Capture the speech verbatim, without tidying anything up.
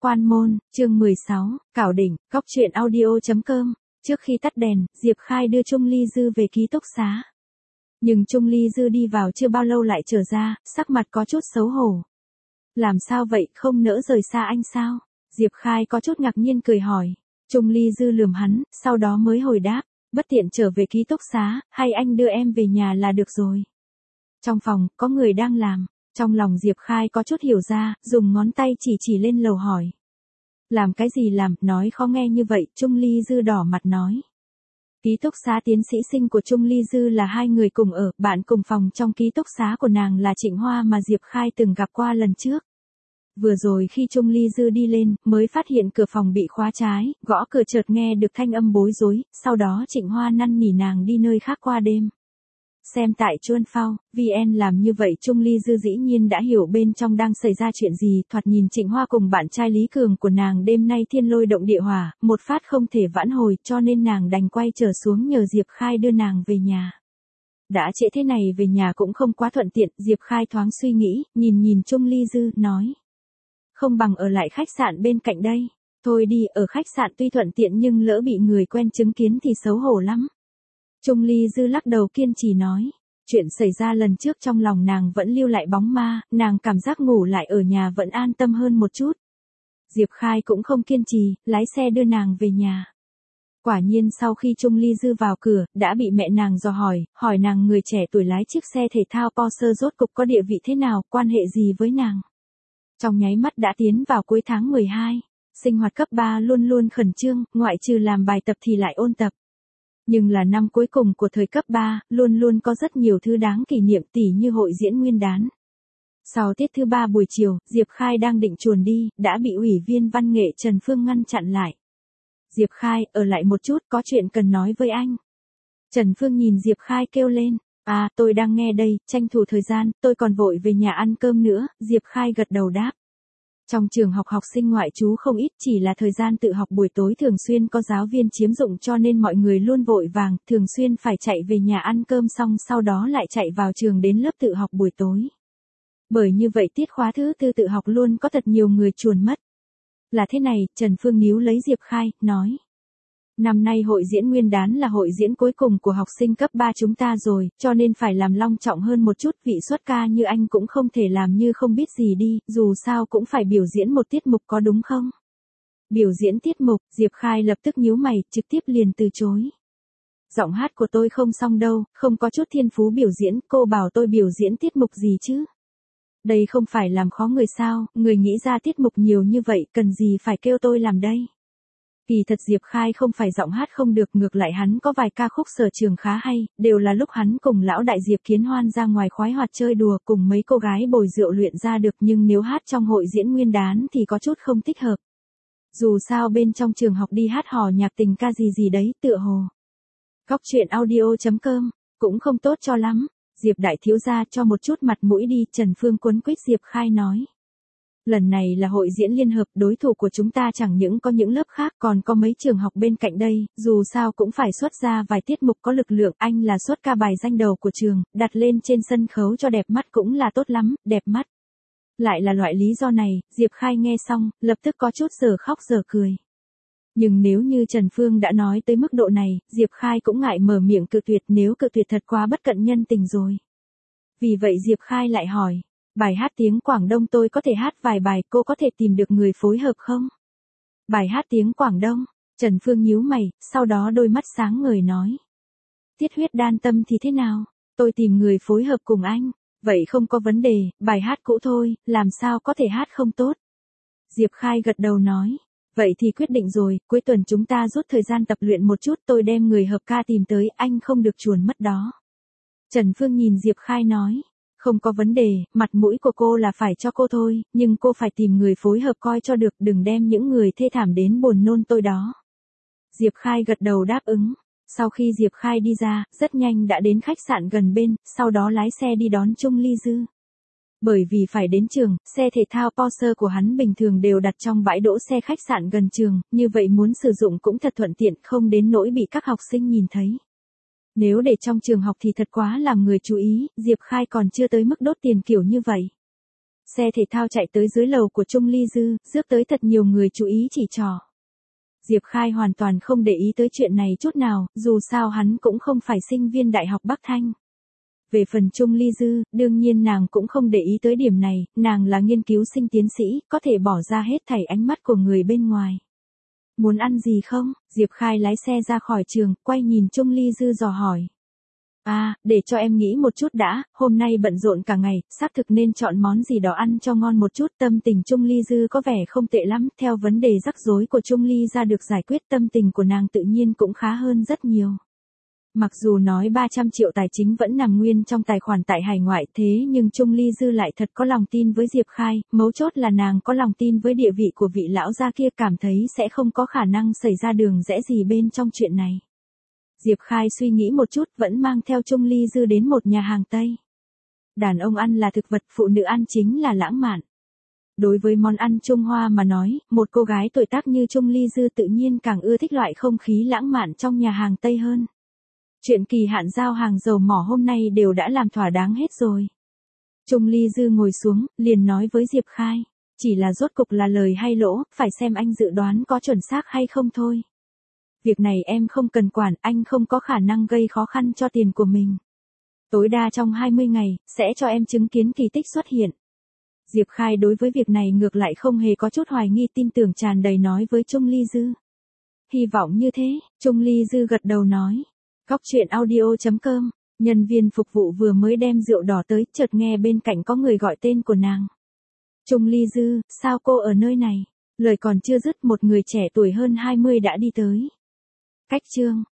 Quan môn, chương mười sáu, Cảo đỉnh, góc truyện audio.com. Trước khi tắt đèn, Diệp Khai đưa Trung Ly Dư về ký túc xá. Nhưng Trung Ly Dư đi vào chưa bao lâu lại trở ra, sắc mặt có chút xấu hổ. Làm sao vậy, không nỡ rời xa anh sao? Diệp Khai có chút ngạc nhiên cười hỏi. Trung Ly Dư lườm hắn, sau đó mới hồi đáp, bất tiện trở về ký túc xá, hay anh đưa em về nhà là được rồi. Trong phòng, có người đang làm. Trong lòng Diệp Khai có chút hiểu ra, dùng ngón tay chỉ chỉ lên lầu hỏi. Làm cái gì làm, nói khó nghe như vậy, Trung Ly Dư đỏ mặt nói. Ký túc xá tiến sĩ sinh của Trung Ly Dư là hai người cùng ở, bạn cùng phòng trong ký túc xá của nàng là Trịnh Hoa mà Diệp Khai từng gặp qua lần trước. Vừa rồi khi Trung Ly Dư đi lên, mới phát hiện cửa phòng bị khóa trái, gõ cửa chợt nghe được thanh âm bối rối, sau đó Trịnh Hoa năn nỉ nàng đi nơi khác qua đêm. Xem tại Chuan Phao, vê en làm như vậy Trung Ly Dư dĩ nhiên đã hiểu bên trong đang xảy ra chuyện gì, thoạt nhìn Trịnh Hoa cùng bạn trai Lý Cường của nàng đêm nay thiên lôi động địa hỏa, một phát không thể vãn hồi cho nên nàng đành quay trở xuống nhờ Diệp Khai đưa nàng về nhà. Đã trễ thế này về nhà cũng không quá thuận tiện, Diệp Khai thoáng suy nghĩ, nhìn nhìn Trung Ly Dư, nói. Không bằng ở lại khách sạn bên cạnh đây, thôi đi, ở khách sạn tuy thuận tiện nhưng lỡ bị người quen chứng kiến thì xấu hổ lắm. Trung Ly Dư lắc đầu kiên trì nói, chuyện xảy ra lần trước trong lòng nàng vẫn lưu lại bóng ma, nàng cảm giác ngủ lại ở nhà vẫn an tâm hơn một chút. Diệp Khai cũng không kiên trì, lái xe đưa nàng về nhà. Quả nhiên sau khi Trung Ly Dư vào cửa, đã bị mẹ nàng dò hỏi, hỏi nàng người trẻ tuổi lái chiếc xe thể thao Porsche rốt cục có địa vị thế nào, quan hệ gì với nàng. Trong nháy mắt đã tiến vào cuối tháng mười hai, sinh hoạt cấp ba luôn luôn khẩn trương, ngoại trừ làm bài tập thì lại ôn tập. Nhưng là năm cuối cùng của thời cấp ba, luôn luôn có rất nhiều thứ đáng kỷ niệm tỉ như hội diễn nguyên đán. Sau tiết thứ ba buổi chiều, Diệp Khai đang định chuồn đi, đã bị ủy viên văn nghệ Trần Phương ngăn chặn lại. Diệp Khai, ở lại một chút, có chuyện cần nói với anh. Trần Phương nhìn Diệp Khai kêu lên, à, tôi đang nghe đây, tranh thủ thời gian, tôi còn vội về nhà ăn cơm nữa, Diệp Khai gật đầu đáp. Trong trường học học sinh ngoại trú không ít, chỉ là thời gian tự học buổi tối thường xuyên có giáo viên chiếm dụng cho nên mọi người luôn vội vàng, thường xuyên phải chạy về nhà ăn cơm xong sau đó lại chạy vào trường đến lớp tự học buổi tối. Bởi như vậy tiết khóa thứ tư tự học luôn có thật nhiều người chuồn mất. Là thế này, Trần Phương níu lấy Diệp Khai, nói. Năm nay hội diễn nguyên đán là hội diễn cuối cùng của học sinh cấp ba chúng ta rồi, cho nên phải làm long trọng hơn một chút, vị xuất ca như anh cũng không thể làm như không biết gì đi, dù sao cũng phải biểu diễn một tiết mục có đúng không? Biểu diễn tiết mục, Diệp Khai lập tức nhíu mày, trực tiếp liền từ chối. Giọng hát của tôi không xong đâu, không có chút thiên phú biểu diễn, cô bảo tôi biểu diễn tiết mục gì chứ? Đây không phải làm khó người sao, người nghĩ ra tiết mục nhiều như vậy, cần gì phải kêu tôi làm đây? Kỳ thật Diệp Khai không phải giọng hát không được, ngược lại hắn có vài ca khúc sở trường khá hay, đều là lúc hắn cùng lão đại Diệp Kiến Hoan ra ngoài khoái hoạt chơi đùa cùng mấy cô gái bồi rượu luyện ra được, nhưng nếu hát trong hội diễn nguyên đán thì có chút không thích hợp. Dù sao bên trong trường học đi hát hò nhạc tình ca gì gì đấy, tựa hồ. Góc truyện audio.com, cũng không tốt cho lắm. Diệp đại thiếu gia cho một chút mặt mũi đi, Trần Phương quấn quýt Diệp Khai nói. Lần này là hội diễn liên hợp, đối thủ của chúng ta chẳng những có những lớp khác còn có mấy trường học bên cạnh đây, dù sao cũng phải xuất ra vài tiết mục có lực lượng, anh là xuất ca bài danh đầu của trường, đặt lên trên sân khấu cho đẹp mắt cũng là tốt lắm, đẹp mắt. Lại là loại lý do này, Diệp Khai nghe xong, lập tức có chút giờ khóc giờ cười. Nhưng nếu như Trần Phương đã nói tới mức độ này, Diệp Khai cũng ngại mở miệng cự tuyệt, nếu cự tuyệt thật quá bất cận nhân tình rồi. Vì vậy Diệp Khai lại hỏi. Bài hát tiếng Quảng Đông tôi có thể hát vài bài, cô có thể tìm được người phối hợp không? Bài hát tiếng Quảng Đông, Trần Phương nhíu mày, sau đó đôi mắt sáng ngời nói. Tiết huyết đan tâm thì thế nào? Tôi tìm người phối hợp cùng anh. Vậy không có vấn đề, bài hát cũ thôi, làm sao có thể hát không tốt? Diệp Khai gật đầu nói. Vậy thì quyết định rồi, cuối tuần chúng ta rút thời gian tập luyện một chút, tôi đem người hợp ca tìm tới, anh không được chuồn mất đó. Trần Phương nhìn Diệp Khai nói. Không có vấn đề, mặt mũi của cô là phải cho cô thôi, nhưng cô phải tìm người phối hợp coi cho được, đừng đem những người thê thảm đến buồn nôn tôi đó. Diệp Khai gật đầu đáp ứng. Sau khi Diệp Khai đi ra, rất nhanh đã đến khách sạn gần bên, sau đó lái xe đi đón Trung Ly Dư. Bởi vì phải đến trường, xe thể thao Porsche của hắn bình thường đều đặt trong bãi đỗ xe khách sạn gần trường, như vậy muốn sử dụng cũng thật thuận tiện, không đến nỗi bị các học sinh nhìn thấy. Nếu để trong trường học thì thật quá làm người chú ý, Diệp Khai còn chưa tới mức đốt tiền kiểu như vậy. Xe thể thao chạy tới dưới lầu của Trung Ly Dư, rước tới thật nhiều người chú ý chỉ trỏ. Diệp Khai hoàn toàn không để ý tới chuyện này chút nào, dù sao hắn cũng không phải sinh viên Đại học Bắc Thanh. Về phần Trung Ly Dư, đương nhiên nàng cũng không để ý tới điểm này, nàng là nghiên cứu sinh tiến sĩ, có thể bỏ ra hết thảy ánh mắt của người bên ngoài. Muốn ăn gì không? Diệp Khai lái xe ra khỏi trường, quay nhìn Trung Ly Dư dò hỏi. À, để cho em nghĩ một chút đã, hôm nay bận rộn cả ngày, xác thực nên chọn món gì đó ăn cho ngon một chút. Tâm tình Trung Ly Dư có vẻ không tệ lắm, theo vấn đề rắc rối của Trung Ly ra được giải quyết, tâm tình của nàng tự nhiên cũng khá hơn rất nhiều. Mặc dù nói ba trăm triệu tài chính vẫn nằm nguyên trong tài khoản tại hải ngoại, thế nhưng Trung Ly Dư lại thật có lòng tin với Diệp Khai, mấu chốt là nàng có lòng tin với địa vị của vị lão gia kia, cảm thấy sẽ không có khả năng xảy ra đường rẽ gì bên trong chuyện này. Diệp Khai suy nghĩ một chút, vẫn mang theo Trung Ly Dư đến một nhà hàng Tây. Đàn ông ăn là thực vật, phụ nữ ăn chính là lãng mạn. Đối với món ăn Trung Hoa mà nói, một cô gái tuổi tác như Trung Ly Dư tự nhiên càng ưa thích loại không khí lãng mạn trong nhà hàng Tây hơn. Chuyện kỳ hạn giao hàng dầu mỏ hôm nay đều đã làm thỏa đáng hết rồi. Trung Ly Dư ngồi xuống, liền nói với Diệp Khai. Chỉ là rốt cục là lời hay lỗ, phải xem anh dự đoán có chuẩn xác hay không thôi. Việc này em không cần quản, anh không có khả năng gây khó khăn cho tiền của mình. Tối đa trong hai mươi ngày, sẽ cho em chứng kiến kỳ tích xuất hiện. Diệp Khai đối với việc này ngược lại không hề có chút hoài nghi, tin tưởng tràn đầy nói với Trung Ly Dư. Hy vọng như thế, Trung Ly Dư gật đầu nói. Góc truyện audio chấm com, nhân viên phục vụ vừa mới đem rượu đỏ tới, chợt nghe bên cạnh có người gọi tên của nàng. Trung Ly Dư, sao cô ở nơi này? Lời còn chưa dứt, một người trẻ tuổi hơn hai mươi đã đi tới. Cách chương